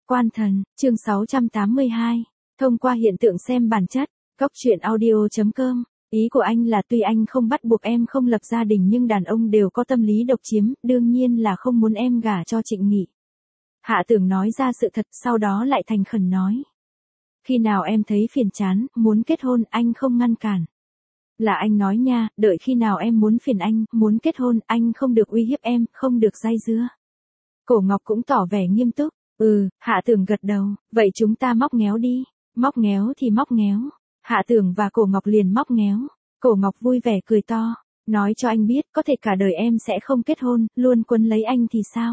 Quan thần, chương 682. Thông qua hiện tượng xem bản chất. Góc truyện audio.com. Ý của anh là tuy anh không bắt buộc em không lập gia đình nhưng đàn ông đều có tâm lý độc chiếm, đương nhiên là không muốn em gả cho Trịnh Nghị. Hạ Tưởng nói ra sự thật, sau đó lại thành khẩn nói. Khi nào em thấy phiền chán, muốn kết hôn, anh không ngăn cản. Là anh nói nha, đợi khi nào em muốn phiền anh, muốn kết hôn, anh không được uy hiếp em, không được day dưa. Cổ Ngọc cũng tỏ vẻ nghiêm túc. Hạ Tưởng gật đầu, vậy chúng ta móc ngéo đi. Móc ngéo thì móc ngéo. Hạ Tưởng và Cổ Ngọc liền móc ngéo. Cổ Ngọc vui vẻ cười to, nói cho anh biết có thể cả đời em sẽ không kết hôn, luôn quấn lấy anh thì sao?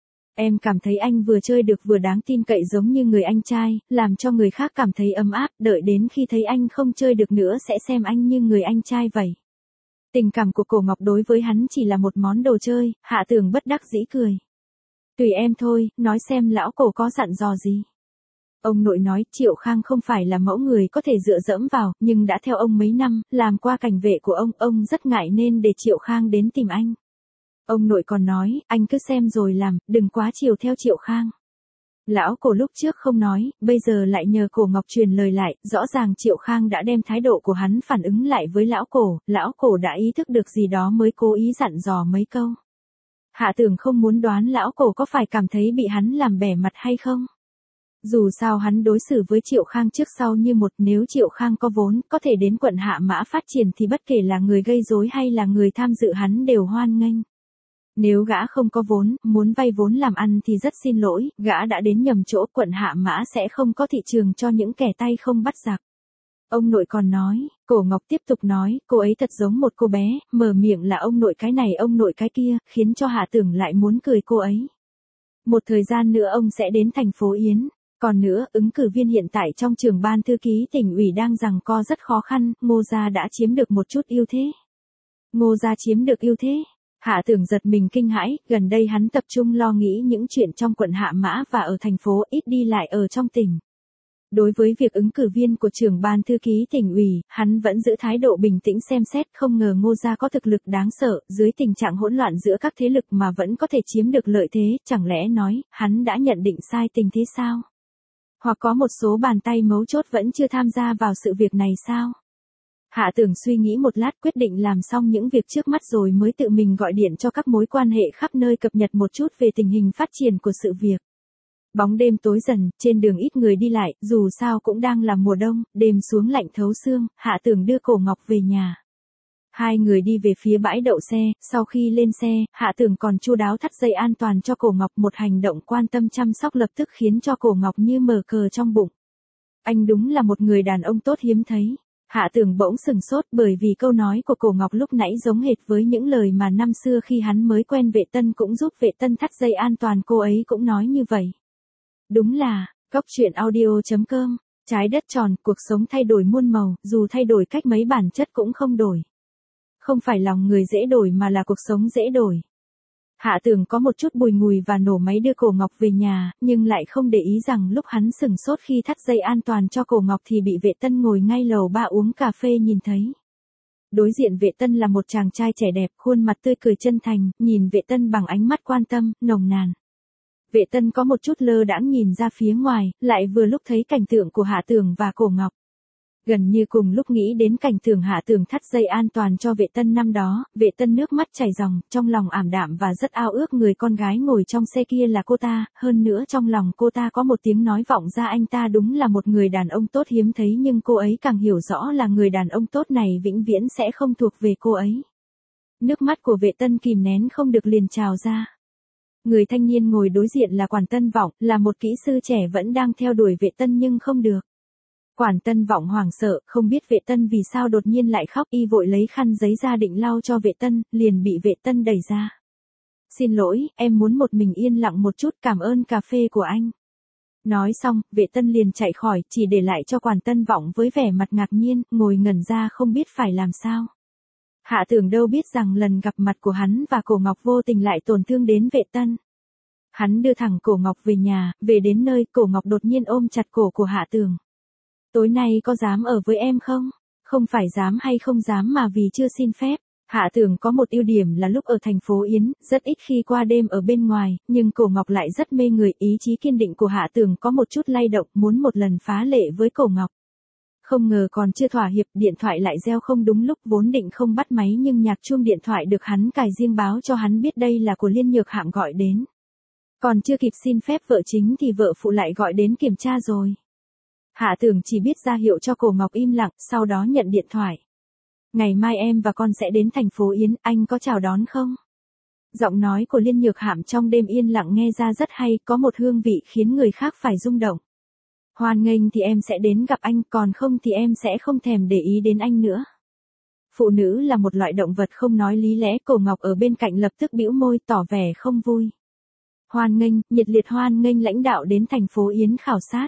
Em cảm thấy anh vừa chơi được vừa đáng tin cậy giống như người anh trai, làm cho người khác cảm thấy ấm áp, đợi đến khi thấy anh không chơi được nữa sẽ xem anh như người anh trai vậy. Tình cảm của Cổ Ngọc đối với hắn chỉ là một món đồ chơi, Hạ Tưởng bất đắc dĩ cười. Tùy em thôi, nói xem lão Cổ có dặn dò gì. Ông nội nói Triệu Khang không phải là mẫu người có thể dựa dẫm vào, nhưng đã theo ông mấy năm, làm qua cảnh vệ của ông rất ngại nên để Triệu Khang đến tìm anh. Ông nội còn nói, anh cứ xem rồi làm, đừng quá chiều theo Triệu Khang. Lão Cổ lúc trước không nói, bây giờ lại nhờ Cổ Ngọc truyền lời lại, rõ ràng Triệu Khang đã đem thái độ của hắn phản ứng lại với lão Cổ đã ý thức được gì đó mới cố ý dặn dò mấy câu. Hạ Tưởng không muốn đoán lão Cổ có phải cảm thấy bị hắn làm bẻ mặt hay không. Dù sao hắn đối xử với Triệu Khang trước sau như một, nếu Triệu Khang có vốn, có thể đến quận Hạ Mã phát triển thì bất kể là người gây rối hay là người tham dự hắn đều hoan nghênh. Nếu gã không có vốn, muốn vay vốn làm ăn thì rất xin lỗi, gã đã đến nhầm chỗ, quận Hạ Mã sẽ không có thị trường cho những kẻ tay không bắt giặc. Ông nội còn nói, Cổ Ngọc tiếp tục nói, cô ấy thật giống một cô bé, mở miệng là ông nội cái này ông nội cái kia, khiến cho Hạ Tưởng lại muốn cười cô ấy. Một thời gian nữa ông sẽ đến thành phố Yến. Còn nữa, ứng cử viên hiện tại trong trường ban thư ký tỉnh ủy đang giằng co rất khó khăn, Ngô gia đã chiếm được một chút ưu thế. Ngô gia chiếm được ưu thế. Hạ Tưởng giật mình kinh hãi, gần đây hắn tập trung lo nghĩ những chuyện trong quận Hạ Mã và ở thành phố, ít đi lại ở trong tỉnh. Đối với việc ứng cử viên của trưởng ban thư ký tỉnh ủy, hắn vẫn giữ thái độ bình tĩnh xem xét, không ngờ Ngô gia có thực lực đáng sợ, dưới tình trạng hỗn loạn giữa các thế lực mà vẫn có thể chiếm được lợi thế, chẳng lẽ nói, hắn đã nhận định sai tình thế sao? Hoặc có một số bàn tay mấu chốt vẫn chưa tham gia vào sự việc này sao? Hạ Tưởng suy nghĩ một lát quyết định làm xong những việc trước mắt rồi mới tự mình gọi điện cho các mối quan hệ khắp nơi cập nhật một chút về tình hình phát triển của sự việc. Bóng đêm tối dần, trên đường ít người đi lại, dù sao cũng đang là mùa đông, đêm xuống lạnh thấu xương, Hạ Tưởng đưa Cổ Ngọc về nhà. Hai người đi về phía bãi đậu xe, sau khi lên xe, Hạ Tưởng còn chu đáo thắt dây an toàn cho Cổ Ngọc, một hành động quan tâm chăm sóc lập tức khiến cho Cổ Ngọc như mở cờ trong bụng. Anh đúng là một người đàn ông tốt hiếm thấy. Hạ Tưởng bỗng sừng sốt bởi vì câu nói của Cổ Ngọc lúc nãy giống hệt với những lời mà năm xưa khi hắn mới quen Vệ Tân cũng giúp Vệ Tân thắt dây an toàn cô ấy cũng nói như vậy. Đúng là, góc truyện audio.com, trái đất tròn, cuộc sống thay đổi muôn màu, dù thay đổi cách mấy bản chất cũng không đổi. Không phải lòng người dễ đổi mà là cuộc sống dễ đổi. Hạ Tưởng có một chút bùi ngùi và nổ máy đưa Cổ Ngọc về nhà, nhưng lại không để ý rằng lúc hắn sừng sốt khi thắt dây an toàn cho Cổ Ngọc thì bị Vệ Tân ngồi ngay lầu ba uống cà phê nhìn thấy. Đối diện Vệ Tân là một chàng trai trẻ đẹp, khuôn mặt tươi cười chân thành, nhìn Vệ Tân bằng ánh mắt quan tâm, nồng nàn. Vệ Tân có một chút lơ đãng nhìn ra phía ngoài, lại vừa lúc thấy cảnh tượng của Hạ Tưởng và Cổ Ngọc. Gần như cùng lúc nghĩ đến cảnh tượng Hạ Tưởng thắt dây an toàn cho Vệ Tân năm đó, Vệ Tân nước mắt chảy ròng, trong lòng ảm đạm và rất ao ước người con gái ngồi trong xe kia là cô ta, hơn nữa trong lòng cô ta có một tiếng nói vọng ra anh ta đúng là một người đàn ông tốt hiếm thấy nhưng cô ấy càng hiểu rõ là người đàn ông tốt này vĩnh viễn sẽ không thuộc về cô ấy. Nước mắt của Vệ Tân kìm nén không được liền trào ra. Người thanh niên ngồi đối diện là Quản Tân Vọng, là một kỹ sư trẻ vẫn đang theo đuổi Vệ Tân nhưng không được. Quản Tân Vọng hoảng sợ, không biết Vệ Tân vì sao đột nhiên lại khóc, y vội lấy khăn giấy ra định lau cho Vệ Tân, liền bị Vệ Tân đẩy ra. Xin lỗi, em muốn một mình yên lặng một chút, cảm ơn cà phê của anh. Nói xong, Vệ Tân liền chạy khỏi, chỉ để lại cho Quản Tân Vọng với vẻ mặt ngạc nhiên, ngồi ngẩn ra không biết phải làm sao. Hạ Tưởng đâu biết rằng lần gặp mặt của hắn và Cổ Ngọc vô tình lại tổn thương đến Vệ Tân. Hắn đưa thẳng Cổ Ngọc về nhà, về đến nơi, Cổ Ngọc đột nhiên ôm chặt cổ của Hạ Tưởng. Tối nay có dám ở với em không? Không phải dám hay không dám mà vì chưa xin phép. Hạ Tường có một ưu điểm là lúc ở thành phố Yến, rất ít khi qua đêm ở bên ngoài, nhưng Cổ Ngọc lại rất mê người, ý chí kiên định của Hạ Tường có một chút lay động, muốn một lần phá lệ với Cổ Ngọc. Không ngờ còn chưa thỏa hiệp, điện thoại lại reo không đúng lúc, vốn định không bắt máy nhưng nhạc chuông điện thoại được hắn cài riêng báo cho hắn biết đây là của Liên Nhược Hạm gọi đến. Còn chưa kịp xin phép vợ chính thì vợ phụ lại gọi đến kiểm tra rồi. Hạ Tường chỉ biết ra hiệu cho Cổ Ngọc im lặng, sau đó nhận điện thoại. Ngày mai em và con sẽ đến thành phố Yến, anh có chào đón không? Giọng nói của Liên Nhược Hạm trong đêm yên lặng nghe ra rất hay, có một hương vị khiến người khác phải rung động. Hoan nghênh thì em sẽ đến gặp anh, còn không thì em sẽ không thèm để ý đến anh nữa. Phụ nữ là một loại động vật không nói lý lẽ, Cổ Ngọc ở bên cạnh lập tức bĩu môi tỏ vẻ không vui. Hoan nghênh, nhiệt liệt hoan nghênh lãnh đạo đến thành phố Yến khảo sát.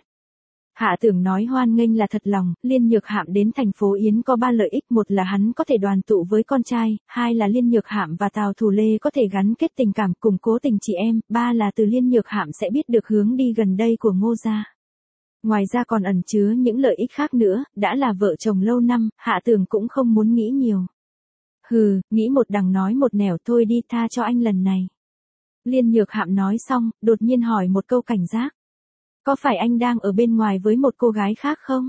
Hạ Tường nói hoan nghênh là thật lòng, Liên Nhược Hạm đến thành phố Yến có 3 lợi ích, một là hắn có thể đoàn tụ với con trai, hai là Liên Nhược Hạm và Tào Thủ Lê có thể gắn kết tình cảm, củng cố tình chị em, ba là từ Liên Nhược Hạm sẽ biết được hướng đi gần đây của Ngô gia. Ngoài ra còn ẩn chứa những lợi ích khác nữa, đã là vợ chồng lâu năm, Hạ Tường cũng không muốn nghĩ nhiều. Hừ, nghĩ một đằng nói một nẻo, thôi đi, tha cho anh lần này. Liên Nhược Hạm nói xong, đột nhiên hỏi một câu cảnh giác. Có phải anh đang ở bên ngoài với một cô gái khác không?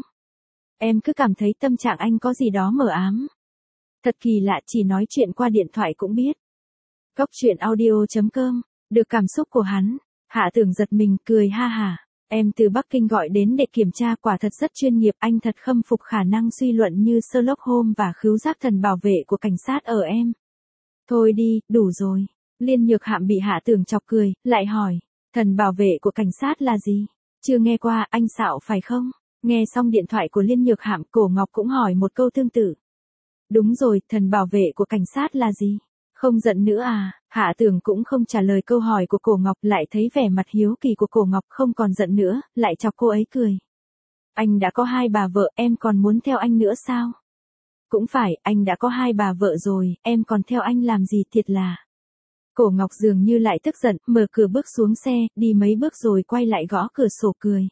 Em cứ cảm thấy tâm trạng anh có gì đó mờ ám. Thật kỳ lạ, chỉ nói chuyện qua điện thoại cũng biết. Cốc truyện audio.com, được cảm xúc của hắn. Hạ Tường giật mình, cười ha hả. Em từ Bắc Kinh gọi đến để kiểm tra, quả thật rất chuyên nghiệp, anh thật khâm phục khả năng suy luận như Sherlock Holmes và khứu giác thần bảo vệ của cảnh sát ở em. Thôi đi, đủ rồi. Liên Nhược Hạm bị Hạ Tường chọc cười, lại hỏi, thần bảo vệ của cảnh sát là gì? Chưa nghe qua, anh xạo phải không? Nghe xong điện thoại của Liên Nhược Hạm, Cổ Ngọc cũng hỏi một câu tương tự. Đúng rồi, thần bảo vệ của cảnh sát là gì? Không giận nữa à? Hạ Tường cũng không trả lời câu hỏi của Cổ Ngọc, lại thấy vẻ mặt hiếu kỳ của Cổ Ngọc, không còn giận nữa, lại chọc cô ấy cười. Anh đã có 2 bà vợ, em còn muốn theo anh nữa sao? Cũng phải, anh đã có 2 bà vợ rồi, em còn theo anh làm gì, thiệt là. Cổ Ngọc dường như lại tức giận, mở cửa bước xuống xe, đi mấy bước rồi quay lại gõ cửa sổ cười.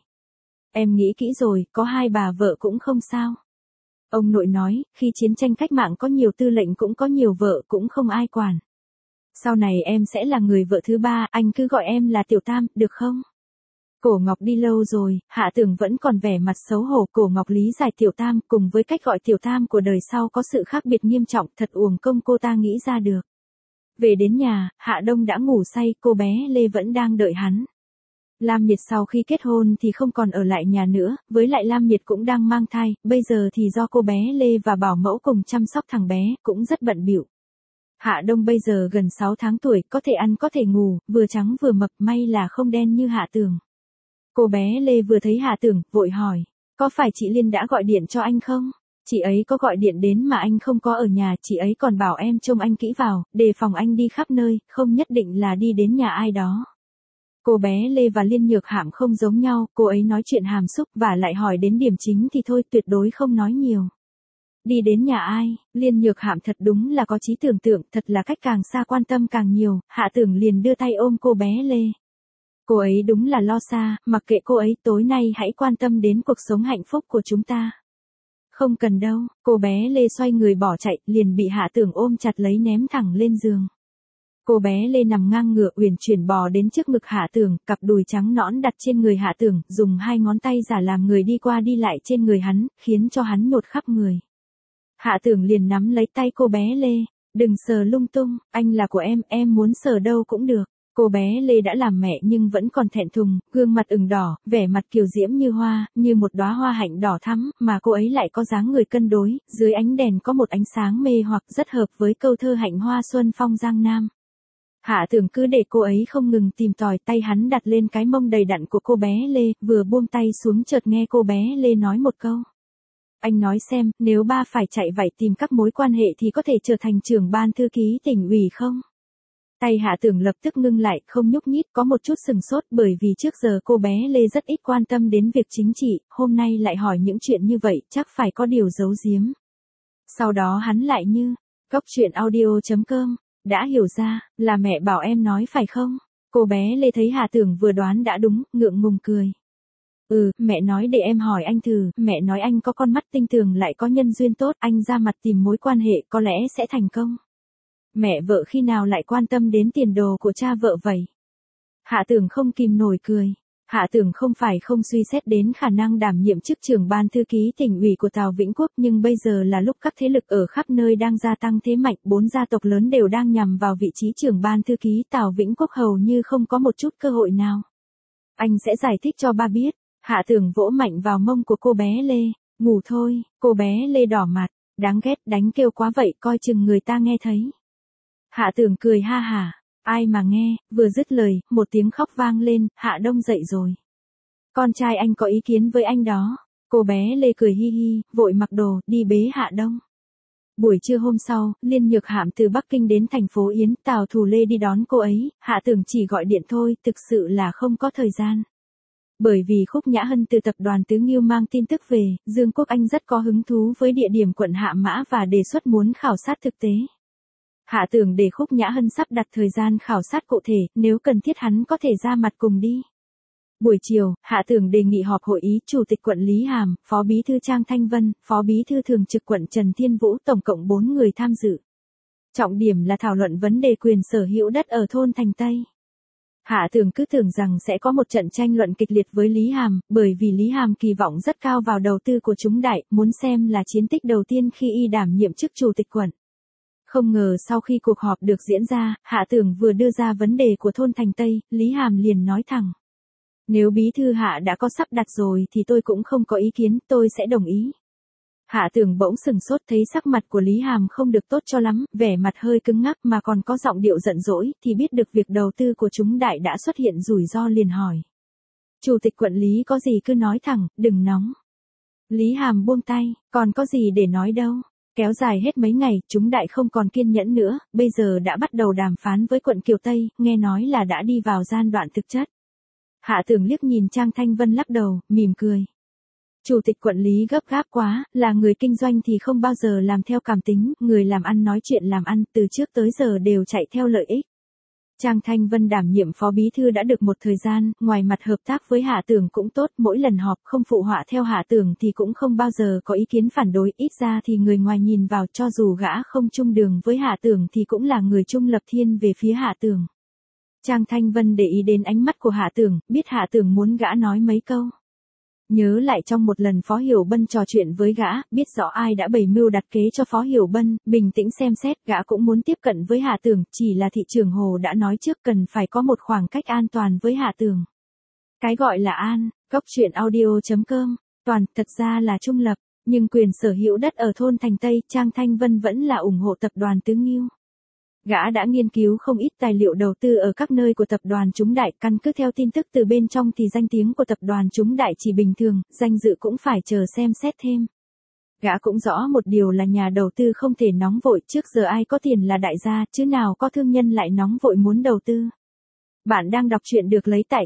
Em nghĩ kỹ rồi, có 2 bà vợ cũng không sao. Ông nội nói, khi chiến tranh cách mạng có nhiều tư lệnh cũng có nhiều vợ, cũng không ai quản. Sau này em sẽ là người vợ thứ 3, anh cứ gọi em là Tiểu Tam, được không? Cổ Ngọc đi lâu rồi, Hạ Tường vẫn còn vẻ mặt xấu hổ. Cổ Ngọc lý giải Tiểu Tam cùng với cách gọi Tiểu Tam của đời sau có sự khác biệt nghiêm trọng, thật uổng công cô ta nghĩ ra được. Về đến nhà, Hạ Đông đã ngủ say, cô bé Lê vẫn đang đợi hắn. Lam Miệt sau khi kết hôn thì không còn ở lại nhà nữa, với lại Lam Miệt cũng đang mang thai, bây giờ thì do cô bé Lê và bảo mẫu cùng chăm sóc thằng bé, cũng rất bận bịu. Hạ Đông bây giờ gần 6 tháng tuổi, có thể ăn có thể ngủ, vừa trắng vừa mập, may là không đen như Hạ Tường. Cô bé Lê vừa thấy Hạ Tường, vội hỏi, có phải chị Liên đã gọi điện cho anh không? Chị ấy có gọi điện đến mà anh không có ở nhà, chị ấy còn bảo em trông anh kỹ vào, đề phòng anh đi khắp nơi, không nhất định là đi đến nhà ai đó. Cô bé Lê và Liên Nhược Hạm không giống nhau, cô ấy nói chuyện hàm xúc và lại hỏi đến điểm chính thì thôi, tuyệt đối không nói nhiều. Đi đến nhà ai? Liên Nhược Hạm thật đúng là có trí tưởng tượng, thật là cách càng xa quan tâm càng nhiều. Hạ Tường liền đưa tay ôm cô bé Lê. Cô ấy đúng là lo xa, mặc kệ cô ấy, tối nay hãy quan tâm đến cuộc sống hạnh phúc của chúng ta. Không cần đâu, cô bé Lê xoay người bỏ chạy, liền bị Hạ Tường ôm chặt lấy ném thẳng lên giường. Cô bé Lê nằm ngang ngửa uyển chuyển bò đến trước ngực Hạ Tường, cặp đùi trắng nõn đặt trên người Hạ Tường, dùng 2 ngón tay giả làm người đi qua đi lại trên người hắn, khiến cho hắn nhột khắp người. Hạ Tường liền nắm lấy tay cô bé Lê, đừng sờ lung tung, anh là của em muốn sờ đâu cũng được. Cô bé Lê đã làm mẹ nhưng vẫn còn thẹn thùng, gương mặt ửng đỏ, vẻ mặt kiều diễm như hoa, như một đóa hoa hạnh đỏ thắm, mà cô ấy lại có dáng người cân đối, dưới ánh đèn có một ánh sáng mê hoặc rất hợp với câu thơ hạnh hoa xuân phong giang nam. Hạ Tường cứ để cô ấy không ngừng tìm tòi, tay hắn đặt lên cái mông đầy đặn của cô bé Lê, vừa buông tay xuống chợt nghe cô bé Lê nói một câu. Anh nói xem, nếu ba phải chạy vạy tìm các mối quan hệ thì có thể trở thành trưởng ban thư ký tỉnh ủy không? Tay Hạ Tường lập tức ngưng lại, không nhúc nhích, có một chút sừng sốt bởi vì trước giờ cô bé Lê rất ít quan tâm đến việc chính trị, hôm nay lại hỏi những chuyện như vậy, chắc phải có điều giấu giếm. Sau đó hắn lại như, cốc truyện audio.com, đã hiểu ra, là mẹ bảo em nói phải không? Cô bé Lê thấy Hạ Tường vừa đoán đã đúng, ngượng ngùng cười. Mẹ nói để em hỏi anh thử, mẹ nói anh có con mắt tinh tường lại có nhân duyên tốt, anh ra mặt tìm mối quan hệ có lẽ sẽ thành công. Mẹ vợ khi nào lại quan tâm đến tiền đồ của cha vợ vậy? Hạ Tường không kìm nổi cười. Hạ Tường không phải không suy xét đến khả năng đảm nhiệm chức trưởng ban thư ký tỉnh ủy của Tào Vĩnh Quốc, nhưng bây giờ là lúc các thế lực ở khắp nơi đang gia tăng thế mạnh, 4 gia tộc lớn đều đang nhằm vào vị trí trưởng ban thư ký, Tào Vĩnh Quốc hầu như không có một chút cơ hội nào. Anh sẽ giải thích cho ba biết. Hạ Tường vỗ mạnh vào mông của cô bé Lê. Ngủ thôi. Cô bé Lê đỏ mặt. Đáng ghét, đánh kêu quá vậy, coi chừng người ta nghe thấy. Hạ Tường cười ha hả. Ai mà nghe. Vừa dứt lời, một tiếng khóc vang lên. Hạ Đông dậy rồi. Con trai anh có ý kiến với anh đó. Cô bé Lê cười hi hi, vội mặc đồ, đi bế Hạ Đông. Buổi trưa hôm sau, Liên Nhược Hạm từ Bắc Kinh đến thành phố Yến, Tào Thù Lê đi đón cô ấy, Hạ Tường chỉ gọi điện thôi, thực sự là không có thời gian. Bởi vì Khúc Nhã Hân từ tập đoàn Tứ Nghiêu mang tin tức về, Dương Quốc Anh rất có hứng thú với địa điểm quận Hạ Mã và đề xuất muốn khảo sát thực tế. Hạ Tường để Khúc Nhã Hân sắp đặt thời gian khảo sát cụ thể, nếu cần thiết hắn có thể ra mặt cùng đi. Buổi chiều, Hạ Tường đề nghị họp hội ý Chủ tịch quận Lý Hàm, Phó Bí thư Trang Thanh Vân, Phó Bí thư Thường trực quận Trần Thiên Vũ, tổng cộng 4 người tham dự. Trọng điểm là thảo luận vấn đề quyền sở hữu đất ở thôn Thành Tây. Hạ Tường cứ tưởng rằng sẽ có một trận tranh luận kịch liệt với Lý Hàm, bởi vì Lý Hàm kỳ vọng rất cao vào đầu tư của chúng đại, muốn xem là chiến tích đầu tiên khi y đảm nhiệm chức Chủ tịch quận. Không ngờ sau khi cuộc họp được diễn ra, Hạ Tường vừa đưa ra vấn đề của thôn Thành Tây, Lý Hàm liền nói thẳng. Nếu bí thư Hạ đã có sắp đặt rồi thì tôi cũng không có ý kiến, tôi sẽ đồng ý. Hạ Tường bỗng sừng sốt thấy sắc mặt của Lý Hàm không được tốt cho lắm, vẻ mặt hơi cứng ngắc mà còn có giọng điệu giận dỗi, thì biết được việc đầu tư của chúng đại đã xuất hiện rủi ro liền hỏi. Chủ tịch quận Lý có gì cứ nói thẳng, đừng nóng. Lý Hàm buông tay, còn có gì để nói đâu. Kéo dài hết mấy ngày, chúng đại không còn kiên nhẫn nữa, bây giờ đã bắt đầu đàm phán với quận Kiều Tây, nghe nói là đã đi vào giai đoạn thực chất. Hạ Tường liếc nhìn Trang Thanh Vân lắc đầu, mỉm cười. Chủ tịch quận Lý gấp gáp quá, là người kinh doanh thì không bao giờ làm theo cảm tính, người làm ăn nói chuyện làm ăn, từ trước tới giờ đều chạy theo lợi ích. Trang Thanh Vân đảm nhiệm phó bí thư đã được một thời gian, ngoài mặt hợp tác với Hạ Tường cũng tốt, mỗi lần họp không phụ họa theo Hạ Tường thì cũng không bao giờ có ý kiến phản đối, ít ra thì người ngoài nhìn vào cho dù gã không chung đường với Hạ Tường thì cũng là người trung lập thiên về phía Hạ Tường. Trang Thanh Vân để ý đến ánh mắt của Hạ Tường, biết Hạ Tường muốn gã nói mấy câu. Nhớ lại trong một lần Phó Hiểu Bân trò chuyện với gã, biết rõ ai đã bày mưu đặt kế cho Phó Hiểu Bân, bình tĩnh xem xét, gã cũng muốn tiếp cận với Hạ Tường, chỉ là thị trường Hồ đã nói trước cần phải có một khoảng cách an toàn với Hạ Tường. Cái gọi là an, goctruyện.audio.com, toàn, thật ra là trung lập, nhưng quyền sở hữu đất ở thôn Thành Tây, Trang Thanh Vân vẫn là ủng hộ tập đoàn Tứ Nghiêu. Gã đã nghiên cứu không ít tài liệu đầu tư ở các nơi của tập đoàn chúng đại, căn cứ theo tin tức từ bên trong thì danh tiếng của tập đoàn chúng đại chỉ bình thường, danh dự cũng phải chờ xem xét thêm. Gã cũng rõ một điều là nhà đầu tư không thể nóng vội, trước giờ ai có tiền là đại gia, chứ nào có thương nhân lại nóng vội muốn đầu tư. Bạn đang đọc truyện được lấy tại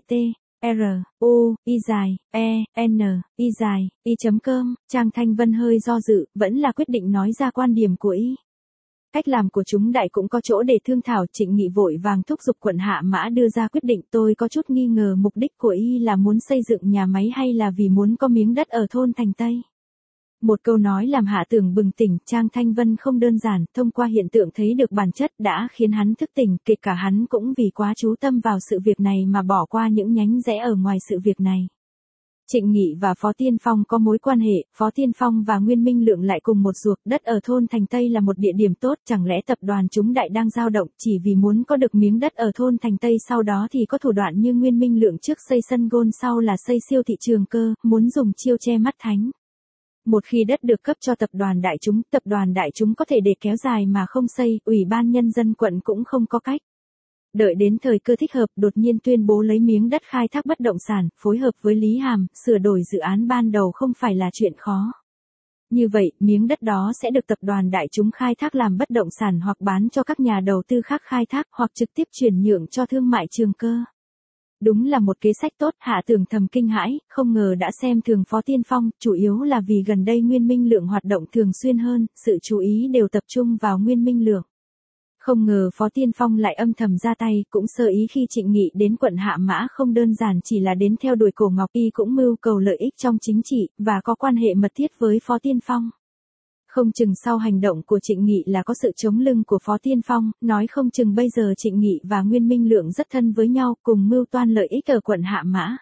truy.com, Trang Thanh Vân hơi do dự, vẫn là quyết định nói ra quan điểm của y. Cách làm của chúng đại cũng có chỗ để thương thảo, Trịnh Nghị vội vàng thúc giục quận Hạ Mã đưa ra quyết định, tôi có chút nghi ngờ mục đích của y là muốn xây dựng nhà máy hay là vì muốn có miếng đất ở thôn Thành Tây. Một câu nói làm Hạ Tường bừng tỉnh, Trang Thanh Vân không đơn giản, thông qua hiện tượng thấy được bản chất đã khiến hắn thức tỉnh, kể cả hắn cũng vì quá chú tâm vào sự việc này mà bỏ qua những nhánh rẽ ở ngoài sự việc này. Trịnh Nghị và Phó Tiên Phong có mối quan hệ, Phó Tiên Phong và Nguyên Minh Lượng lại cùng một ruột, đất ở thôn Thành Tây là một địa điểm tốt, chẳng lẽ tập đoàn chúng đại đang dao động chỉ vì muốn có được miếng đất ở thôn Thành Tây, sau đó thì có thủ đoạn như Nguyên Minh Lượng trước xây sân gôn sau là xây siêu thị Trường Cơ, muốn dùng chiêu che mắt thánh. Một khi đất được cấp cho tập đoàn đại chúng có thể để kéo dài mà không xây, Ủy ban Nhân dân quận cũng không có cách. Đợi đến thời cơ thích hợp, đột nhiên tuyên bố lấy miếng đất khai thác bất động sản, phối hợp với Lý Hàm, sửa đổi dự án ban đầu không phải là chuyện khó. Như vậy, miếng đất đó sẽ được tập đoàn đại chúng khai thác làm bất động sản hoặc bán cho các nhà đầu tư khác khai thác hoặc trực tiếp chuyển nhượng cho thương mại Trường Cơ. Đúng là một kế sách tốt, Hạ Tường thầm kinh hãi, không ngờ đã xem thường Phó Tiên Phong, chủ yếu là vì gần đây Nguyên Minh Lượng hoạt động thường xuyên hơn, sự chú ý đều tập trung vào Nguyên Minh Lượng. Không ngờ Phó Tiên Phong lại âm thầm ra tay, cũng sơ ý khi Trịnh Nghị đến quận Hạ Mã không đơn giản chỉ là đến theo đuổi Cổ Ngọc, y cũng mưu cầu lợi ích trong chính trị, và có quan hệ mật thiết với Phó Tiên Phong. Không chừng sau hành động của Trịnh Nghị là có sự chống lưng của Phó Tiên Phong, nói không chừng bây giờ Trịnh Nghị và Nguyên Minh Lượng rất thân với nhau, cùng mưu toan lợi ích ở quận Hạ Mã.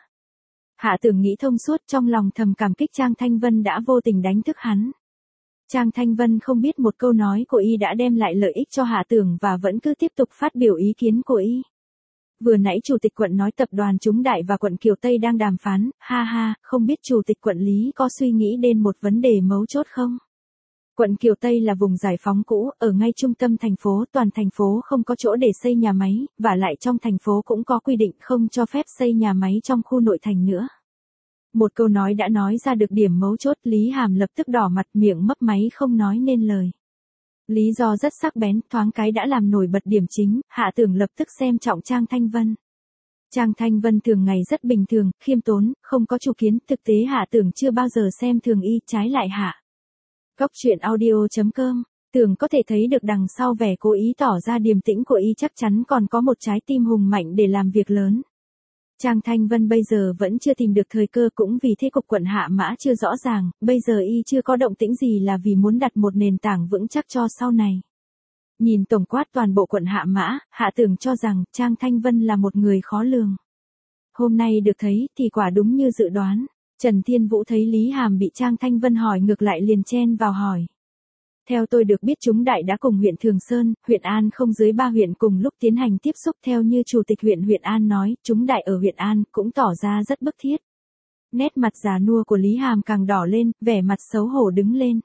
Hạ Tưởng nghĩ thông suốt, trong lòng thầm cảm kích Trang Thanh Vân đã vô tình đánh thức hắn. Trang Thanh Vân không biết một câu nói của y đã đem lại lợi ích cho Hạ Tưởng và vẫn cứ tiếp tục phát biểu ý kiến của y. Vừa nãy chủ tịch quận nói tập đoàn Chúng Đại và quận Kiều Tây đang đàm phán, ha ha, không biết chủ tịch quận Lý có suy nghĩ đến một vấn đề mấu chốt không? Quận Kiều Tây là vùng giải phóng cũ, ở ngay trung tâm thành phố, toàn thành phố không có chỗ để xây nhà máy, và lại trong thành phố cũng có quy định không cho phép xây nhà máy trong khu nội thành nữa. Một câu nói đã nói ra được điểm mấu chốt, Lý Hàm lập tức đỏ mặt, miệng mấp máy không nói nên lời. Lý do rất sắc bén, thoáng cái đã làm nổi bật điểm chính, Hạ Tưởng lập tức xem trọng Trang Thanh Vân. Trang Thanh Vân thường ngày rất bình thường, khiêm tốn, không có chủ kiến, thực tế Hạ Tưởng chưa bao giờ xem thường y, trái lại hạ. Góc truyện audio.com, Tưởng có thể thấy được đằng sau vẻ cố ý tỏ ra điềm tĩnh của y chắc chắn còn có một trái tim hùng mạnh để làm việc lớn. Trang Thanh Vân bây giờ vẫn chưa tìm được thời cơ, cũng vì thế cục quận Hạ Mã chưa rõ ràng, bây giờ y chưa có động tĩnh gì là vì muốn đặt một nền tảng vững chắc cho sau này. Nhìn tổng quát toàn bộ quận Hạ Mã, Hạ Tưởng cho rằng Trang Thanh Vân là một người khó lường. Hôm nay được thấy thì quả đúng như dự đoán. Trần Thiên Vũ thấy Lý Hàm bị Trang Thanh Vân hỏi ngược lại liền chen vào hỏi. Theo tôi được biết Chúng Đại đã cùng huyện Thường Sơn, huyện An không dưới 3 huyện cùng lúc tiến hành tiếp xúc, theo như chủ tịch huyện An nói, Chúng Đại ở huyện An cũng tỏ ra rất bức thiết. Nét mặt già nua của Lý Hàm càng đỏ lên, vẻ mặt xấu hổ đứng lên.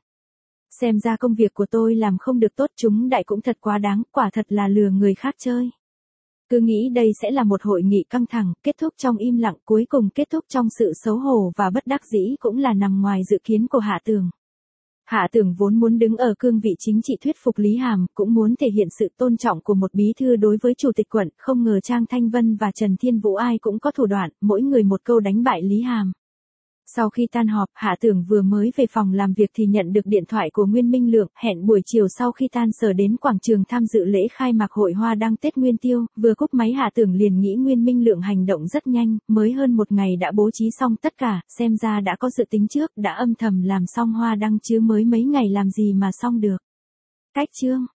Xem ra công việc của tôi làm không được tốt, Chúng Đại cũng thật quá đáng, quả thật là lừa người khác chơi. Cứ nghĩ đây sẽ là một hội nghị căng thẳng, kết thúc trong im lặng, cuối cùng kết thúc trong sự xấu hổ và bất đắc dĩ cũng là nằm ngoài dự kiến của Hạ Tưởng. Hạ Tưởng vốn muốn đứng ở cương vị chính trị thuyết phục Lý Hàm, cũng muốn thể hiện sự tôn trọng của một bí thư đối với chủ tịch quận, không ngờ Trang Thanh Vân và Trần Thiên Vũ ai cũng có thủ đoạn, mỗi người một câu đánh bại Lý Hàm. Sau khi tan họp, Hạ Tưởng vừa mới về phòng làm việc thì nhận được điện thoại của Nguyên Minh Lượng, hẹn buổi chiều sau khi tan sở đến quảng trường tham dự lễ khai mạc hội hoa đăng Tết Nguyên Tiêu, vừa cúp máy Hạ Tưởng liền nghĩ Nguyên Minh Lượng hành động rất nhanh, mới hơn một ngày đã bố trí xong tất cả, xem ra đã có dự tính trước, đã âm thầm làm xong hoa đăng chứ mới mấy ngày làm gì mà xong được. Cách chương